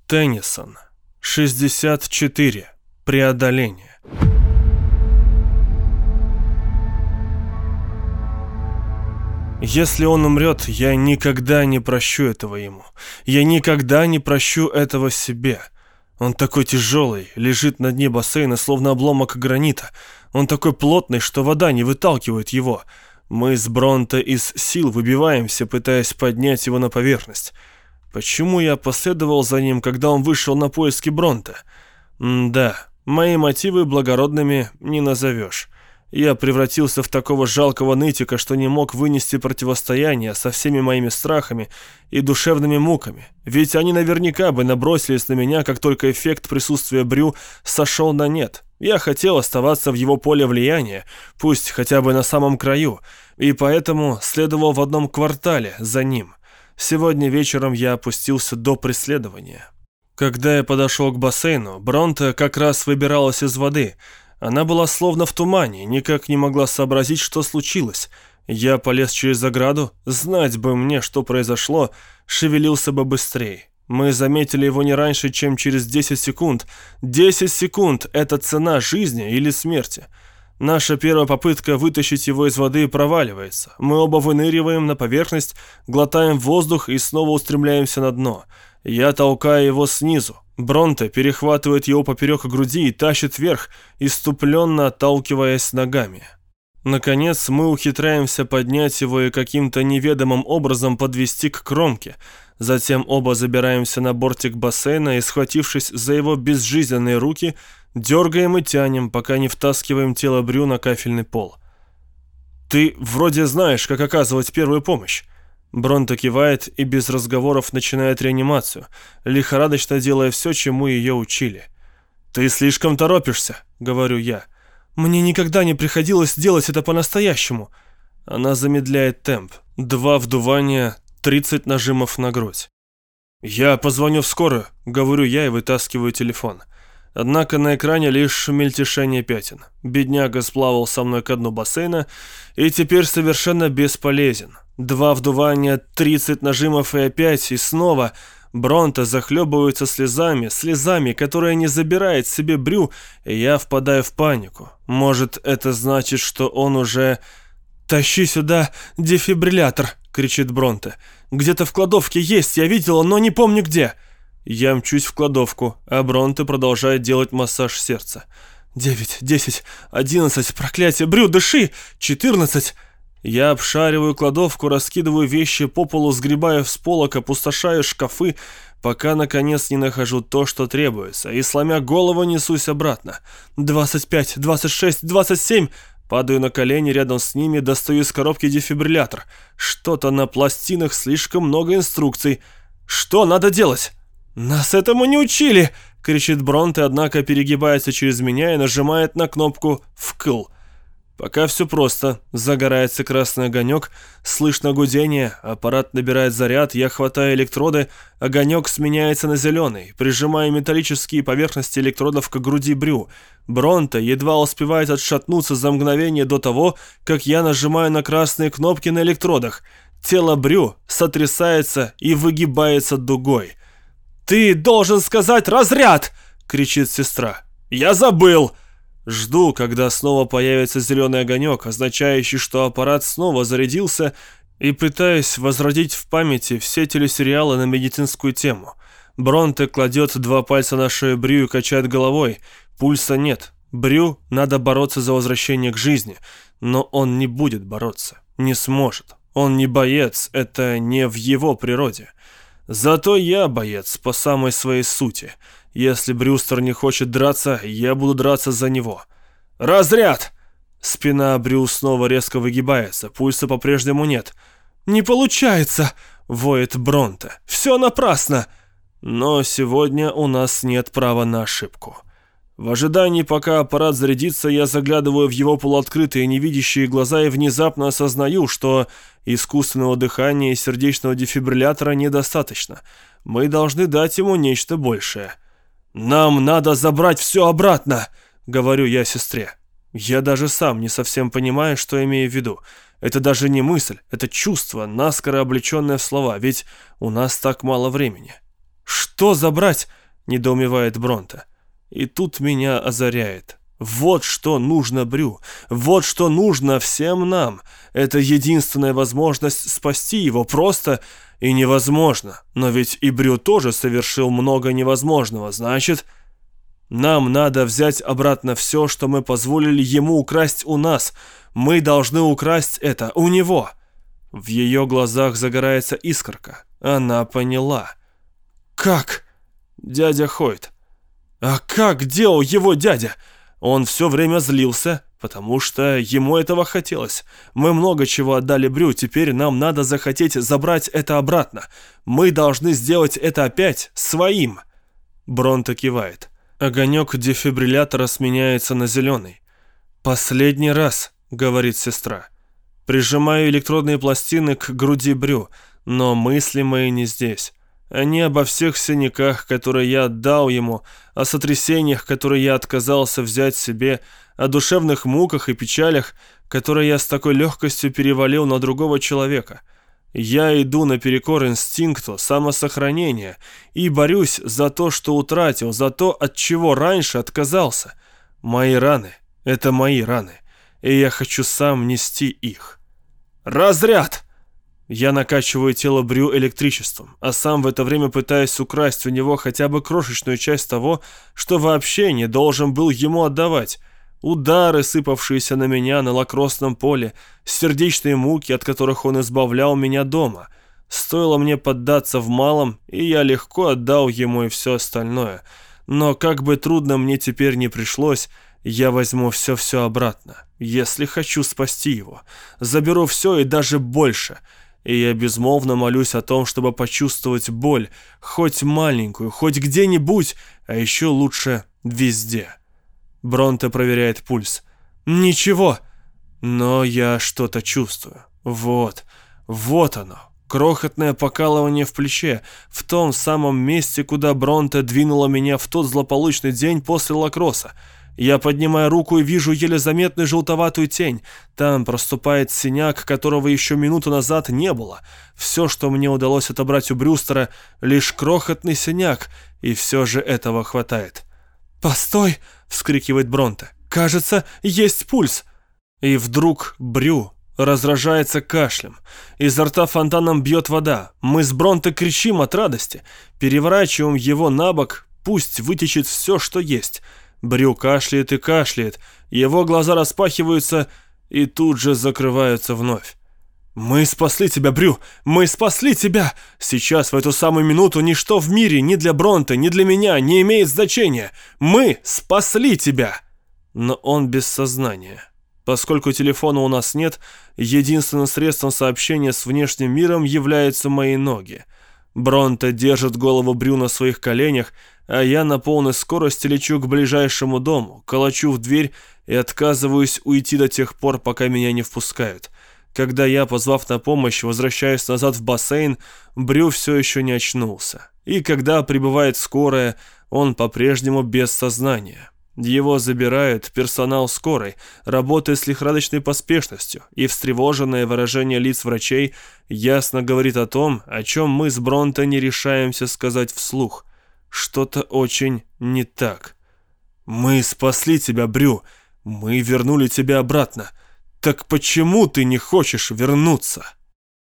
Теннисон. 64. Преодоление. Если он умрет, я никогда не прощу этого ему. Я никогда не прощу этого себе. Он такой тяжелый, лежит на дне бассейна, словно обломок гранита. Он такой плотный, что вода не выталкивает его. Мы с Бронте из сил выбиваемся, пытаясь поднять его на поверхность. Почему я последовал за ним, когда он вышел на поиски Бронте? Да, мои мотивы благородными не назовешь. Я превратился в такого жалкого нытика, что не мог вынести противостояние со всеми моими страхами и душевными муками. Ведь они наверняка бы набросились на меня, как только эффект присутствия Брю сошел на нет. Я хотел оставаться в его поле влияния, пусть хотя бы на самом краю, и поэтому следовал в одном квартале за ним. Сегодня вечером я опустился до преследования. Когда я подошел к бассейну, Бронте как раз выбиралась из воды. Она была словно в тумане, никак не могла сообразить, что случилось. Я полез через ограду, знать бы мне, что произошло, шевелился бы быстрее. Мы заметили его не раньше, чем через 10 секунд. 10 секунд – это цена жизни или смерти. Наша первая попытка вытащить его из воды проваливается. Мы оба выныриваем на поверхность, глотаем воздух и снова устремляемся на дно. Я толкаю его снизу. Бронте перехватывает его поперек груди и тащит вверх, исступленно отталкиваясь ногами. Наконец мы ухитряемся поднять его и каким-то неведомым образом подвести к кромке. Затем оба забираемся на бортик бассейна и, схватившись за его безжизненные руки, дергаем и тянем, пока не втаскиваем тело Брю на кафельный пол. «Ты вроде знаешь, как оказывать первую помощь». Бронте кивает и без разговоров начинает реанимацию, лихорадочно делая все, чему ее учили. «Ты слишком торопишься», — говорю я. «Мне никогда не приходилось делать это по-настоящему». Она замедляет темп. 2 вдувания, 30 нажимов на грудь. «Я позвоню в скорую», — говорю я и вытаскиваю телефон. Однако на экране лишь мельтешение пятен. Бедняга сплавал со мной ко дну бассейна и теперь совершенно бесполезен. 2 вдувания, 30 нажимов и опять, и снова. Бронте захлебывается слезами, которые не забирает себе Брю, и я впадаю в панику. Может, это значит, что он уже... «Тащи сюда дефибриллятор!» — кричит Бронте. «Где-то в кладовке есть, я видела, но не помню где!» Я мчусь в кладовку, а Бронте продолжает делать массаж сердца. 9, 10, 11, проклятие, Брю, дыши! 14... Я обшариваю кладовку, раскидываю вещи по полу, сгребаю с полок, опустошаю шкафы, пока, наконец, не нахожу то, что требуется, и, сломя голову, несусь обратно. 25, 26, 27... Падаю на колени рядом с ними, достаю из коробки дефибриллятор. Что-то на пластинах, слишком много инструкций. Что надо делать? «Нас этому не учили!» — кричит Бронте, однако перегибается через меня и нажимает на кнопку «вкл». Пока все просто. Загорается красный огонек, слышно гудение, аппарат набирает заряд, я хватаю электроды, огонек сменяется на зеленый, прижимаю металлические поверхности электродов к груди Брю. Бронте едва успевает отшатнуться за мгновение до того, как я нажимаю на красные кнопки на электродах. Тело Брю сотрясается и выгибается дугой. «Ты должен сказать «разряд!»» — кричит сестра. «Я забыл!» Жду, когда снова появится зеленый огонек, означающий, что аппарат снова зарядился, и пытаюсь возродить в памяти все телесериалы на медицинскую тему. Бронте кладет 2 пальца на шею Брю и качает головой. Пульса нет. Брю надо бороться за возвращение к жизни, но он не будет бороться, не сможет. Он не боец, это не в его природе. Зато я боец по самой своей сути. Если Брюстер не хочет драться, я буду драться за него. «Разряд!» Спина Брю снова резко выгибается, пульса по-прежнему нет. «Не получается!» — воет Бронте. «Все напрасно!» Но сегодня у нас нет права на ошибку. В ожидании, пока аппарат зарядится, я заглядываю в его полуоткрытые невидящие глаза и внезапно осознаю, что искусственного дыхания и сердечного дефибриллятора недостаточно. Мы должны дать ему нечто большее. «Нам надо забрать все обратно», — говорю я сестре. Я даже сам не совсем понимаю, что имею в виду. Это даже не мысль, это чувство, наскоро облеченное в слова, ведь у нас так мало времени. «Что?» Что забрать?» — недоумевает Бронте. И тут меня озаряет. Вот что нужно Брю, вот что нужно всем нам. Это единственная возможность спасти его, просто и невозможно. Но ведь и Брю тоже совершил много невозможного, значит... Нам надо взять обратно все, что мы позволили ему украсть у нас. Мы должны украсть это у него. В ее глазах загорается искорка. Она поняла. Как? Дядя Хойт. А как делал его дядя? Он все время злился, потому что ему этого хотелось. Мы много чего отдали Брю, теперь нам надо захотеть забрать это обратно. Мы должны сделать это опять своим. Бронте кивает. Огонек дефибриллятора сменяется на зеленый. «Последний раз», — говорит сестра. Прижимаю электродные пластины к груди Брю, но мысли мои не здесь. Они обо всех синяках, которые я отдал ему, о сотрясениях, которые я отказался взять себе, о душевных муках и печалях, которые я с такой легкостью перевалил на другого человека. Я иду наперекор инстинкту самосохранения и борюсь за то, что утратил, за то, от чего раньше отказался. Мои раны — это мои раны, и я хочу сам нести их. «Разряд!» Я накачиваю тело Брю электричеством, а сам в это время пытаюсь украсть у него хотя бы крошечную часть того, что вообще не должен был ему отдавать. Удары, сыпавшиеся на меня на лакроссном поле, сердечные муки, от которых он избавлял меня дома. Стоило мне поддаться в малом, и я легко отдал ему и все остальное. Но как бы трудно мне теперь не пришлось, я возьму все обратно, если хочу спасти его. Заберу все и даже больше. И я безмолвно молюсь о том, чтобы почувствовать боль, хоть маленькую, хоть где-нибудь, а еще лучше везде. Бронте проверяет пульс. Ничего, но я что-то чувствую. Вот оно, крохотное покалывание в плече, в том самом месте, куда Бронте двинула меня в тот злополучный день после лакросса. Я поднимаю руку и вижу еле заметную желтоватую тень. Там проступает синяк, которого еще минуту назад не было. Все, что мне удалось отобрать у Брюстера, лишь крохотный синяк, и все же этого хватает. «Постой!» — вскрикивает Бронте. «Кажется, есть пульс!» И вдруг Брю разражается кашлем. Изо рта фонтаном бьет вода. Мы с Бронте кричим от радости. Переворачиваем его на бок, пусть вытечет все, что есть. Брю кашляет и кашляет. Его глаза распахиваются и тут же закрываются вновь. «Мы спасли тебя, Брю! Мы спасли тебя! Сейчас, в эту самую минуту, ничто в мире, ни для Бронте, ни для меня, не имеет значения! Мы спасли тебя!» Но он без сознания. Поскольку телефона у нас нет, единственным средством сообщения с внешним миром являются мои ноги. Бронте держит голову Брю на своих коленях, а я на полной скорости лечу к ближайшему дому, колочу в дверь и отказываюсь уйти до тех пор, пока меня не впускают. Когда я, позвав на помощь, возвращаюсь назад в бассейн, Брю все еще не очнулся. И когда прибывает скорая, он по-прежнему без сознания. Его забирают персонал скорой, работая с лихорадочной поспешностью, и встревоженное выражение лиц врачей ясно говорит о том, о чем мы с Бронте не решаемся сказать вслух. Что-то очень не так. «Мы спасли тебя, Брю. Мы вернули тебя обратно. Так почему ты не хочешь вернуться?»